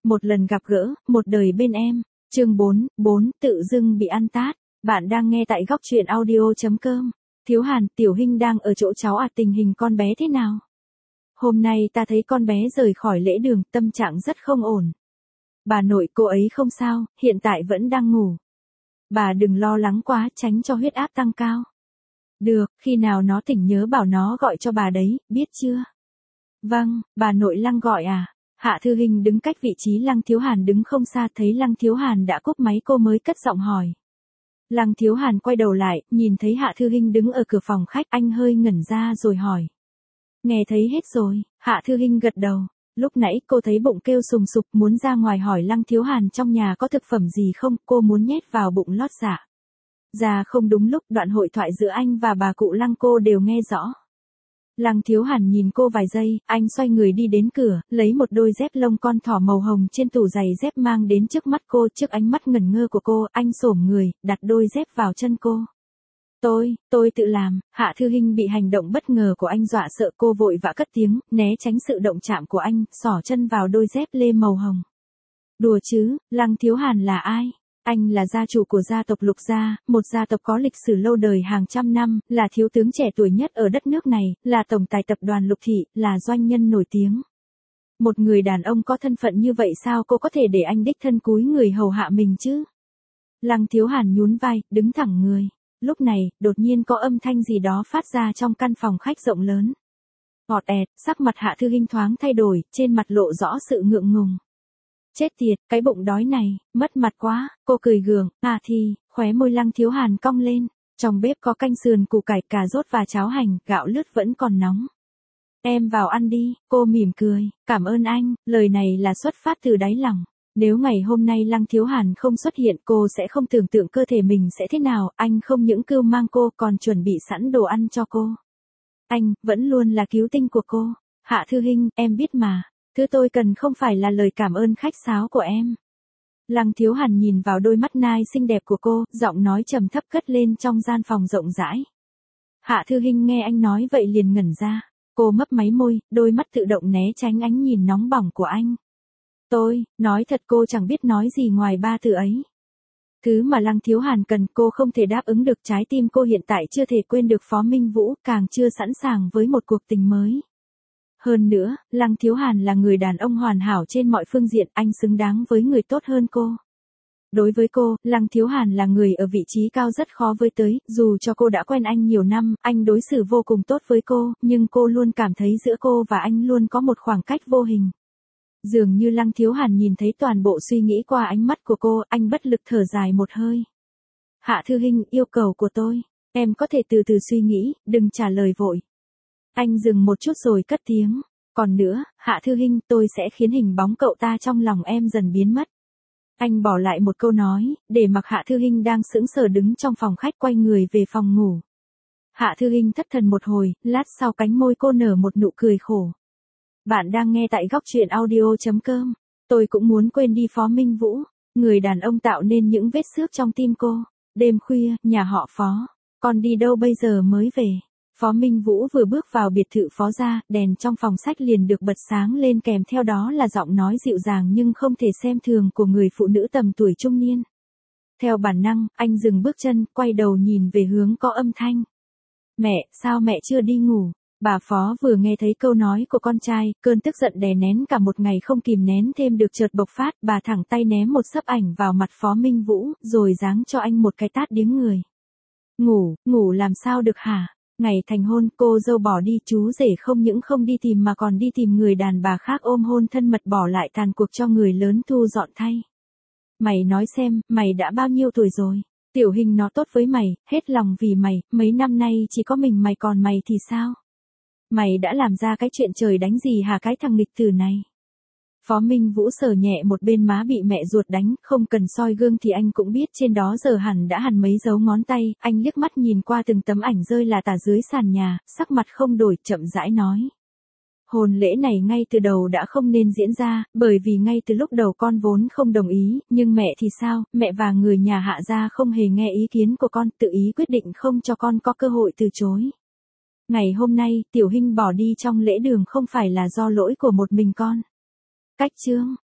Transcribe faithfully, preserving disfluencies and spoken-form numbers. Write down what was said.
Một lần gặp gỡ, một đời bên em. Chương bốn, bốn, tự dưng bị ăn tát. Bạn đang nghe tại góc truyện audio chấm com. Thiếu Hàn, Tiểu Hinh đang ở chỗ cháu à, tình hình con bé thế nào? Hôm nay ta thấy con bé rời khỏi lễ đường, tâm trạng rất không ổn. Bà nội cô ấy không sao, hiện tại vẫn đang ngủ. Bà đừng lo lắng quá, tránh cho huyết áp tăng cao. Được, khi nào nó tỉnh nhớ bảo nó gọi cho bà đấy, biết chưa? Vâng, bà nội Lăng gọi à? Hạ Thư Hinh đứng cách vị trí Lăng Thiếu Hàn đứng không xa, thấy Lăng Thiếu Hàn đã cúp máy cô mới cất giọng hỏi. Lăng Thiếu Hàn quay đầu lại, nhìn thấy Hạ Thư Hinh đứng ở cửa phòng khách, anh hơi ngẩn ra rồi hỏi. Nghe thấy hết rồi, Hạ Thư Hinh gật đầu. Lúc nãy cô thấy bụng kêu sùng sục muốn ra ngoài hỏi Lăng Thiếu Hàn trong nhà có thực phẩm gì không, cô muốn nhét vào bụng lót dạ. Ra không đúng lúc, đoạn hội thoại giữa anh và bà cụ Lăng cô đều nghe rõ. Lăng Thiếu Hàn nhìn cô vài giây, anh xoay người đi đến cửa, lấy một đôi dép lông con thỏ màu hồng trên tủ giày dép mang đến trước mắt cô, trước ánh mắt ngẩn ngơ của cô, anh xổm người, đặt đôi dép vào chân cô. Tôi, tôi tự làm. Hạ Thư Hinh bị hành động bất ngờ của anh dọa sợ, cô vội vã cất tiếng, né tránh sự động chạm của anh, xỏ chân vào đôi dép lê màu hồng. Đùa chứ, Lăng Thiếu Hàn là ai? Anh là gia chủ của gia tộc Lục Gia, một gia tộc có lịch sử lâu đời hàng trăm năm, là thiếu tướng trẻ tuổi nhất ở đất nước này, là tổng tài tập đoàn Lục Thị, là doanh nhân nổi tiếng. Một người đàn ông có thân phận như vậy sao cô có thể để anh đích thân cúi người hầu hạ mình chứ? Lăng Thiếu Hàn nhún vai, đứng thẳng người. Lúc này, đột nhiên có âm thanh gì đó phát ra trong căn phòng khách rộng lớn. Ngọt ẹt, sắc mặt Hạ Thư Hinh thoáng thay đổi, trên mặt lộ rõ sự ngượng ngùng. Chết tiệt, cái bụng đói này, mất mặt quá, cô cười gượng, à thì, khóe môi Lăng Thiếu Hàn cong lên. Trong bếp có canh sườn củ cải, cà rốt và cháo hành, gạo lứt vẫn còn nóng. Em vào ăn đi, cô mỉm cười, cảm ơn anh, lời này là xuất phát từ đáy lòng. Nếu ngày hôm nay Lăng Thiếu Hàn không xuất hiện cô sẽ không tưởng tượng cơ thể mình sẽ thế nào, anh không những cưu mang cô còn chuẩn bị sẵn đồ ăn cho cô. Anh, vẫn luôn là cứu tinh của cô. Hạ Thư Hinh, em biết mà, thứ tôi cần không phải là lời cảm ơn khách sáo của em. Lăng Thiếu Hàn nhìn vào đôi mắt nai xinh đẹp của cô, giọng nói trầm thấp cất lên trong gian phòng rộng rãi. Hạ Thư Hinh nghe anh nói vậy liền ngẩn ra, cô mấp máy môi, đôi mắt tự động né tránh ánh nhìn nóng bỏng của anh. Tôi, nói thật cô chẳng biết nói gì ngoài ba từ ấy. Thứ mà Lăng Thiếu Hàn cần cô không thể đáp ứng được, trái tim cô hiện tại chưa thể quên được Phó Minh Vũ, càng chưa sẵn sàng với một cuộc tình mới. Hơn nữa, Lăng Thiếu Hàn là người đàn ông hoàn hảo trên mọi phương diện, anh xứng đáng với người tốt hơn cô. Đối với cô, Lăng Thiếu Hàn là người ở vị trí cao rất khó với tới, dù cho cô đã quen anh nhiều năm, anh đối xử vô cùng tốt với cô, nhưng cô luôn cảm thấy giữa cô và anh luôn có một khoảng cách vô hình. Dường như Lăng Thiếu Hàn nhìn thấy toàn bộ suy nghĩ qua ánh mắt của cô, anh bất lực thở dài một hơi. Hạ Thư Hinh, yêu cầu của tôi, em có thể từ từ suy nghĩ, đừng trả lời vội. Anh dừng một chút rồi cất tiếng. Còn nữa, Hạ Thư Hinh, tôi sẽ khiến hình bóng cậu ta trong lòng em dần biến mất. Anh bỏ lại một câu nói, để mặc Hạ Thư Hinh đang sững sờ đứng trong phòng khách quay người về phòng ngủ. Hạ Thư Hinh thất thần một hồi, lát sau cánh môi cô nở một nụ cười khổ. Bạn đang nghe tại góc truyện audio chấm com. Tôi cũng muốn quên đi Phó Minh Vũ, người đàn ông tạo nên những vết xước trong tim cô. Đêm khuya, nhà họ Phó, con đi đâu bây giờ mới về? Phó Minh Vũ vừa bước vào biệt thự Phó gia, đèn trong phòng sách liền được bật sáng lên, kèm theo đó là giọng nói dịu dàng nhưng không thể xem thường của người phụ nữ tầm tuổi trung niên. Theo bản năng, anh dừng bước chân, quay đầu nhìn về hướng có âm thanh. Mẹ, sao mẹ chưa đi ngủ? Bà Phó vừa nghe thấy câu nói của con trai, cơn tức giận đè nén cả một ngày không kìm nén thêm được chợt bộc phát, bà thẳng tay ném một xấp ảnh vào mặt Phó Minh Vũ, rồi giáng cho anh một cái tát điếng người. Ngủ, ngủ làm sao được hả? Ngày thành hôn, cô dâu bỏ đi, chú rể không những không đi tìm mà còn đi tìm người đàn bà khác ôm hôn thân mật, bỏ lại tàn cuộc cho người lớn thu dọn thay. Mày nói xem, mày đã bao nhiêu tuổi rồi? Tiểu Hình nó tốt với mày, hết lòng vì mày, mấy năm nay chỉ có mình mày, còn mày thì sao? Mày đã làm ra cái chuyện trời đánh gì hả cái thằng nghịch tử này? Phó Minh Vũ sờ nhẹ một bên má bị mẹ ruột đánh, không cần soi gương thì anh cũng biết trên đó giờ hẳn đã hằn mấy dấu ngón tay, anh liếc mắt nhìn qua từng tấm ảnh rơi là tả dưới sàn nhà, sắc mặt không đổi, chậm rãi nói. Hôn lễ này ngay từ đầu đã không nên diễn ra, bởi vì ngay từ lúc đầu con vốn không đồng ý, nhưng mẹ thì sao, mẹ và người nhà Hạ gia không hề nghe ý kiến của con, tự ý quyết định không cho con có cơ hội từ chối. Ngày hôm nay, Tiểu Hinh bỏ đi trong lễ đường không phải là do lỗi của một mình con. Cách chương,